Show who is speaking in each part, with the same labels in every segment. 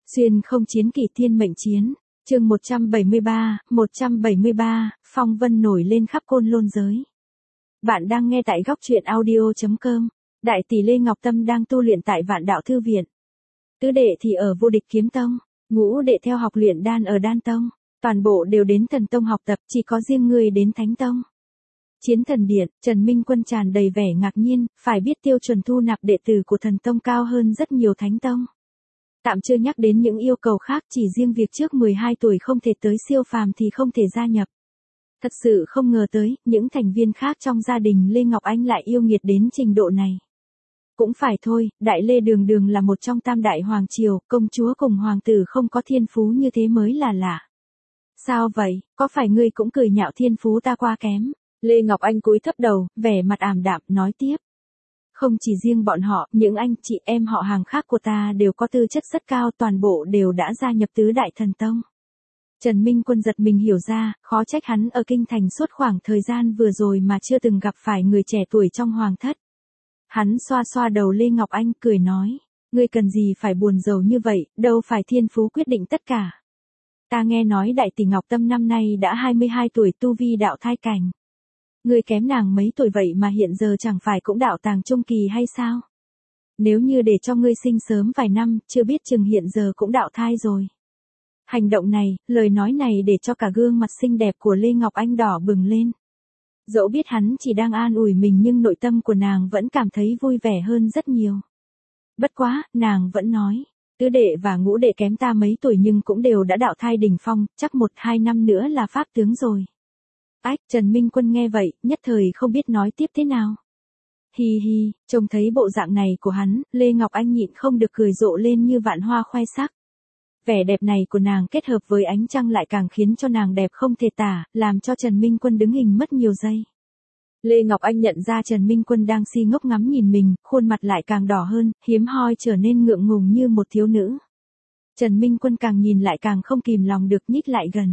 Speaker 1: Xuyên không chiến kỳ thiên mệnh chiến, chương 173, phong vân nổi lên khắp Côn Lôn giới. Bạn đang nghe tại góc truyện audio.com, đại tỷ Lê Ngọc Tâm đang tu luyện tại Vạn Đạo Thư Viện. Tứ đệ thì ở Vô Địch Kiếm Tông, ngũ đệ theo học luyện đan ở Đan Tông, toàn bộ đều đến Thần Tông học tập, chỉ có riêng người đến Thánh Tông. Chiến Thần Điện, Trần Minh Quân tràn đầy vẻ ngạc nhiên, phải biết tiêu chuẩn thu nạp đệ tử của Thần Tông cao hơn rất nhiều Thánh Tông. Tạm chưa nhắc đến những yêu cầu khác, chỉ riêng việc trước 12 tuổi không thể tới siêu phàm thì không thể gia nhập. Thật sự không ngờ tới, những thành viên khác trong gia đình Lê Ngọc Anh lại yêu nghiệt đến trình độ này. Cũng phải thôi, Đại Lê đường đường là một trong tam đại hoàng triều, công chúa cùng hoàng tử không có thiên phú như thế mới là lạ. Sao vậy, có phải ngươi cũng cười nhạo thiên phú ta quá kém? Lê Ngọc Anh cúi thấp đầu, vẻ mặt ảm đạm, nói tiếp. Không chỉ riêng bọn họ, những anh chị em họ hàng khác của ta đều có tư chất rất cao, toàn bộ đều đã gia nhập tứ đại thần tông. Trần Minh Quân giật mình hiểu ra, khó trách hắn ở kinh thành suốt khoảng thời gian vừa rồi mà chưa từng gặp phải người trẻ tuổi trong hoàng thất. Hắn xoa xoa đầu Lê Ngọc Anh cười nói, ngươi cần gì phải buồn rầu như vậy, đâu phải thiên phú quyết định tất cả. Ta nghe nói đại tỷ Ngọc Tâm năm nay đã 22 tuổi, tu vi đạo thai cảnh. Ngươi kém nàng mấy tuổi vậy mà hiện giờ chẳng phải cũng đạo tàng trung kỳ hay sao? Nếu như để cho ngươi sinh sớm vài năm, chưa biết chừng hiện giờ cũng đạo thai rồi. Hành động này, lời nói này để cho cả gương mặt xinh đẹp của Lê Ngọc Anh đỏ bừng lên. Dẫu biết hắn chỉ đang an ủi mình nhưng nội tâm của nàng vẫn cảm thấy vui vẻ hơn rất nhiều. Bất quá, nàng vẫn nói, tứ đệ và ngũ đệ kém ta mấy tuổi nhưng cũng đều đã đạo thai đỉnh phong, chắc 1-2 năm nữa là pháp tướng rồi. Ách, Trần Minh Quân nghe vậy, nhất thời không biết nói tiếp thế nào. Hi hi, trông thấy bộ dạng này của hắn, Lê Ngọc Anh nhịn không được cười rộ lên như vạn hoa khoe sắc. Vẻ đẹp này của nàng kết hợp với ánh trăng lại càng khiến cho nàng đẹp không thể tả, làm cho Trần Minh Quân đứng hình mất nhiều giây. Lê Ngọc Anh nhận ra Trần Minh Quân đang si ngốc ngắm nhìn mình, khuôn mặt lại càng đỏ hơn, hiếm hoi trở nên ngượng ngùng như một thiếu nữ. Trần Minh Quân càng nhìn lại càng không kìm lòng được nhích lại gần.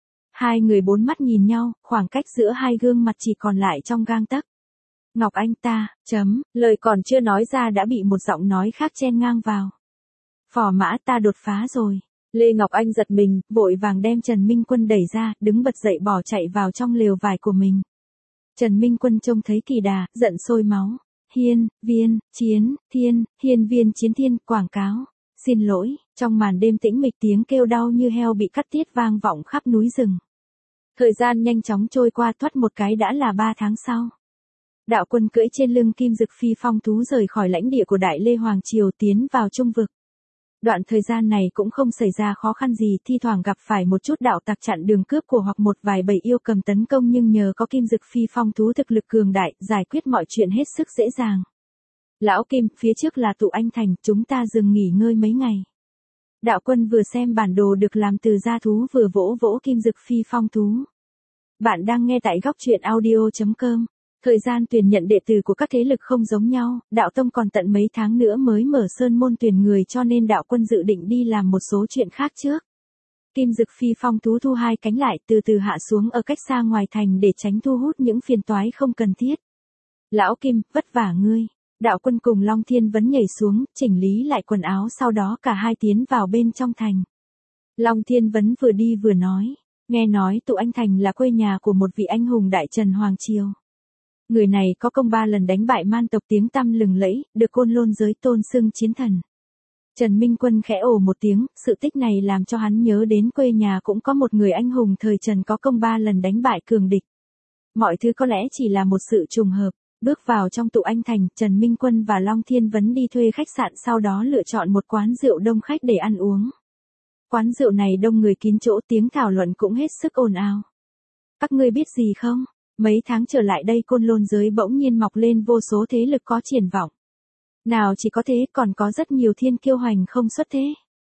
Speaker 1: Hai người bốn mắt nhìn nhau, khoảng cách giữa hai gương mặt chỉ còn lại trong gang tấc. Ngọc Anh ta, lời còn chưa nói ra đã bị một giọng nói khác chen ngang vào. Phò mã ta đột phá rồi. Lê Ngọc Anh giật mình, vội vàng đem Trần Minh Quân đẩy ra, đứng bật dậy bỏ chạy vào trong lều vải của mình. Trần Minh Quân trông thấy kỳ đà, giận sôi máu. Hiên viên chiến thiên, quảng cáo. Xin lỗi, trong màn đêm tĩnh mịch tiếng kêu đau như heo bị cắt tiết vang vọng khắp núi rừng. Thời gian nhanh chóng trôi qua, thoát một cái đã là 3 tháng sau. Đạo Quân cưỡi trên lưng kim dực phi phong thú rời khỏi lãnh địa của Đại Lê Hoàng Triều tiến vào Trung Vực. Đoạn thời gian này cũng không xảy ra khó khăn gì, thi thoảng gặp phải một chút đạo tặc chặn đường cướp của hoặc một vài bầy yêu cầm tấn công nhưng nhờ có kim dực phi phong thú thực lực cường đại, giải quyết mọi chuyện hết sức dễ dàng. Lão Kim, phía trước là Tụ Anh Thành, chúng ta dừng nghỉ ngơi mấy ngày. Đạo Quân vừa xem bản đồ được làm từ da thú vừa vỗ vỗ kim dực phi phong thú. Bạn đang nghe tại góc truyện audio.com. Thời gian tuyển nhận đệ tử của các thế lực không giống nhau, đạo tông còn tận mấy tháng nữa mới mở sơn môn tuyển người cho nên đạo quân dự định đi làm một số chuyện khác trước. Kim dực phi phong thú thu hai cánh lại từ từ hạ xuống ở cách xa ngoài thành để tránh thu hút những phiền toái không cần thiết. Lão Kim, vất vả ngươi. Đạo Quân cùng Long Thiên Vấn nhảy xuống, chỉnh lý lại quần áo sau đó cả hai tiến vào bên trong thành. Long Thiên Vấn vừa đi vừa nói, nghe nói Tụ Anh Thành là quê nhà của một vị anh hùng đại Trần Hoàng Triều. Người này có công 3 lần đánh bại man tộc tiếng tăm lừng lẫy, được Côn Lôn giới tôn xưng chiến thần. Trần Minh Quân khẽ ồ một tiếng, sự tích này làm cho hắn nhớ đến quê nhà cũng có một người anh hùng thời Trần có công 3 lần đánh bại cường địch. Mọi thứ có lẽ chỉ là một sự trùng hợp. Bước vào trong Tụ Anh Thành, Trần Minh Quân và Long Thiên Vấn đi thuê khách sạn sau đó lựa chọn một quán rượu đông khách để ăn uống. Quán rượu này đông người kín chỗ, tiếng thảo luận cũng hết sức ồn ào. Các ngươi biết gì không? Mấy tháng trở lại đây Côn Lôn giới bỗng nhiên mọc lên vô số thế lực có triển vọng. Nào chỉ có thế, còn có rất nhiều thiên kiêu hoành không xuất thế.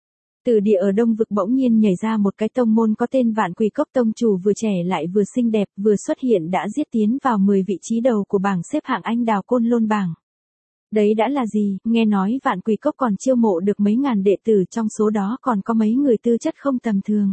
Speaker 1: Từ địa ở Đông Vực bỗng nhiên nhảy ra một cái tông môn có tên Vạn Quỷ Cốc, tông chủ vừa trẻ lại vừa xinh đẹp, vừa xuất hiện đã giết tiến vào 10 vị trí đầu của bảng xếp hạng anh đào Côn Lôn bảng. Đấy đã là gì, nghe nói Vạn Quỷ Cốc còn chiêu mộ được mấy ngàn đệ tử, trong số đó còn có mấy người tư chất không tầm thường.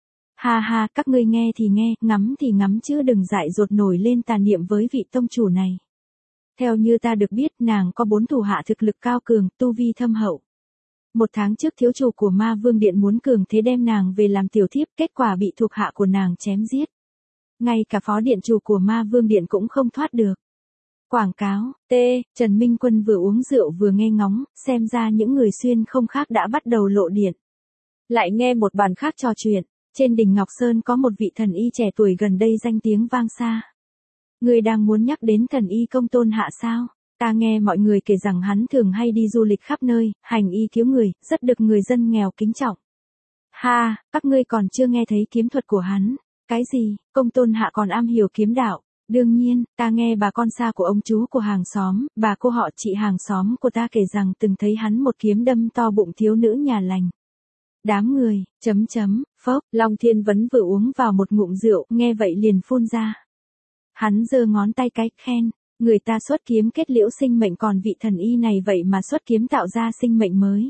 Speaker 1: Ha ha, các ngươi nghe thì nghe, ngắm thì ngắm chứ đừng dại dột nổi lên tà niệm với vị tông chủ này. Theo như ta được biết, nàng có 4 thủ hạ thực lực cao cường, tu vi thâm hậu. 1 tháng trước thiếu chủ của Ma Vương Điện muốn cường thế đem nàng về làm tiểu thiếp, kết quả bị thuộc hạ của nàng chém giết. Ngay cả phó điện chủ của Ma Vương Điện cũng không thoát được. Quảng cáo, Trần Minh Quân vừa uống rượu vừa nghe ngóng, xem ra những người xuyên không khác đã bắt đầu lộ điện. Lại nghe một bàn khác trò chuyện, trên đỉnh Ngọc Sơn có một vị thần y trẻ tuổi gần đây danh tiếng vang xa. Người đang muốn nhắc đến thần y Công Tôn Hạ sao? Ta nghe mọi người kể rằng hắn thường hay đi du lịch khắp nơi, hành y cứu người, rất được người dân nghèo kính trọng. Ha, các ngươi còn chưa nghe thấy kiếm thuật của hắn. Cái gì, Công Tôn Hạ còn am hiểu kiếm đạo? Đương nhiên, ta nghe bà con xa của ông chú của hàng xóm, bà cô họ chị hàng xóm của ta kể rằng từng thấy hắn một kiếm đâm to bụng thiếu nữ nhà lành. Đám người, phốc, Long Thiên Vấn vừa uống vào một ngụm rượu, nghe vậy liền phun ra. Hắn giơ ngón tay cái, khen, người ta xuất kiếm kết liễu sinh mệnh còn vị thần y này vậy mà xuất kiếm tạo ra sinh mệnh mới.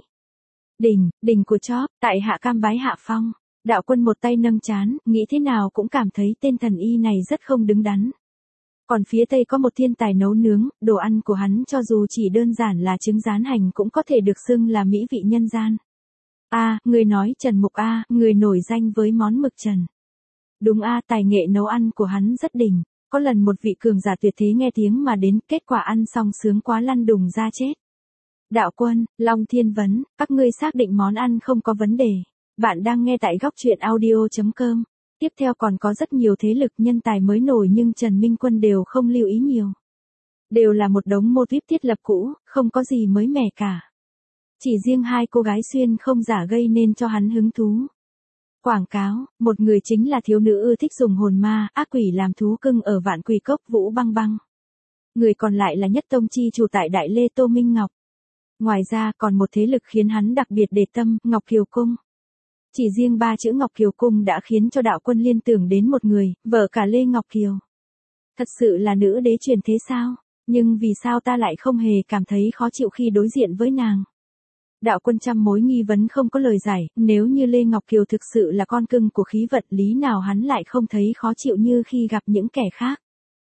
Speaker 1: Đỉnh của chóp, tại hạ cam bái hạ phong. Đạo Quân một tay nâng trán, nghĩ thế nào cũng cảm thấy tên thần y này rất không đứng đắn. Còn phía tây có một thiên tài nấu nướng, đồ ăn của hắn cho dù chỉ đơn giản là trứng rán hành cũng có thể được xưng là mỹ vị nhân gian. Người nói Trần Mục người nổi danh với món mực trần. Đúng tài nghệ nấu ăn của hắn rất đỉnh, có lần một vị cường giả tuyệt thế nghe tiếng mà đến, kết quả ăn xong sướng quá lăn đùng ra chết. Đạo Quân, Long Thiên Vấn, các ngươi xác định món ăn không có vấn đề. Bạn đang nghe tại góc truyện audio.com. Tiếp theo còn có rất nhiều thế lực nhân tài mới nổi nhưng Trần Minh Quân đều không lưu ý nhiều. Đều là một đống mô típ thiết lập cũ, không có gì mới mẻ cả. Chỉ riêng 2 cô gái xuyên không giả gây nên cho hắn hứng thú. Quảng cáo, một người chính là thiếu nữ ưa thích dùng hồn ma, ác quỷ làm thú cưng ở Vạn Quỷ Cốc Vũ Băng Băng. Người còn lại là Nhất Tông chi chủ tại Đại Lê Tô Minh Ngọc. Ngoài ra còn một thế lực khiến hắn đặc biệt để tâm, Ngọc Kiều Cung. Chỉ riêng 3 chữ Ngọc Kiều Cung đã khiến cho Đạo Quân liên tưởng đến một người, vợ cả Lê Ngọc Kiều. Thật sự là nữ đế truyền thế sao? Nhưng vì sao ta lại không hề cảm thấy khó chịu khi đối diện với nàng? Đạo Quân trăm mối nghi vấn không có lời giải, nếu như Lê Ngọc Kiều thực sự là con cưng của khí vận, lý nào hắn lại không thấy khó chịu như khi gặp những kẻ khác?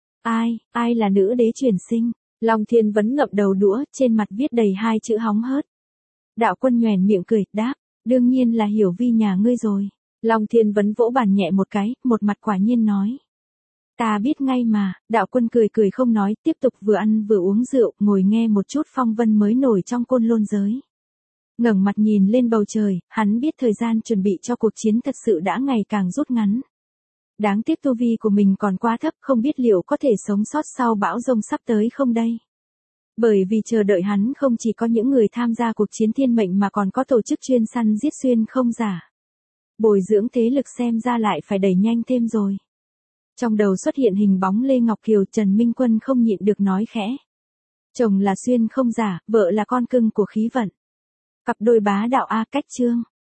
Speaker 1: Ai là nữ đế truyền sinh? Long Thiên Vấn ngậm đầu đũa, trên mặt viết đầy 2 chữ hóng hớt. Đạo Quân nhoẻn miệng cười, đáp, đương nhiên là Hiểu Vi nhà ngươi rồi. Long Thiên Vấn vỗ bàn nhẹ một cái, một mặt quả nhiên nói. Ta biết ngay mà. Đạo Quân cười không nói, tiếp tục vừa ăn vừa uống rượu, ngồi nghe một chút phong vân mới nổi trong Côn Lôn giới. Ngẩng mặt nhìn lên bầu trời, hắn biết thời gian chuẩn bị cho cuộc chiến thật sự đã ngày càng rút ngắn. Đáng tiếc tu vi của mình còn quá thấp, không biết liệu có thể sống sót sau bão rông sắp tới không đây. Bởi vì chờ đợi hắn không chỉ có những người tham gia cuộc chiến thiên mệnh mà còn có tổ chức chuyên săn giết xuyên không giả. Bồi dưỡng thế lực xem ra lại phải đẩy nhanh thêm rồi. Trong đầu xuất hiện hình bóng Lê Ngọc Kiều, Trần Minh Quân không nhịn được nói khẽ. Chồng là xuyên không giả, vợ là con cưng của khí vận. Cặp đôi bá đạo cách chương.